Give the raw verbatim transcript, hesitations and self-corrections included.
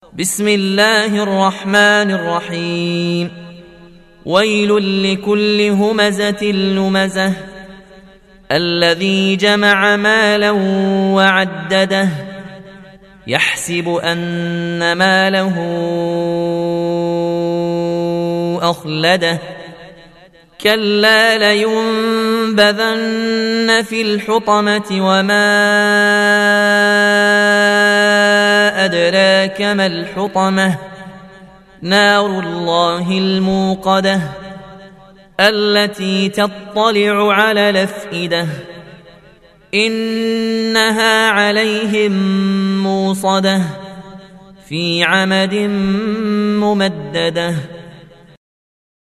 بسم الله الرحمن الرحيم ويل لكل همزة لمزة الذي جمع مالا وعدده يحسب أن ماله أخلده كلا لينبذن في الحطمة وما أدراك ما الحطمة نار الله الموقدة التي تطلع على الأفئدة إنها عليهم موصدة في عمد ممددة.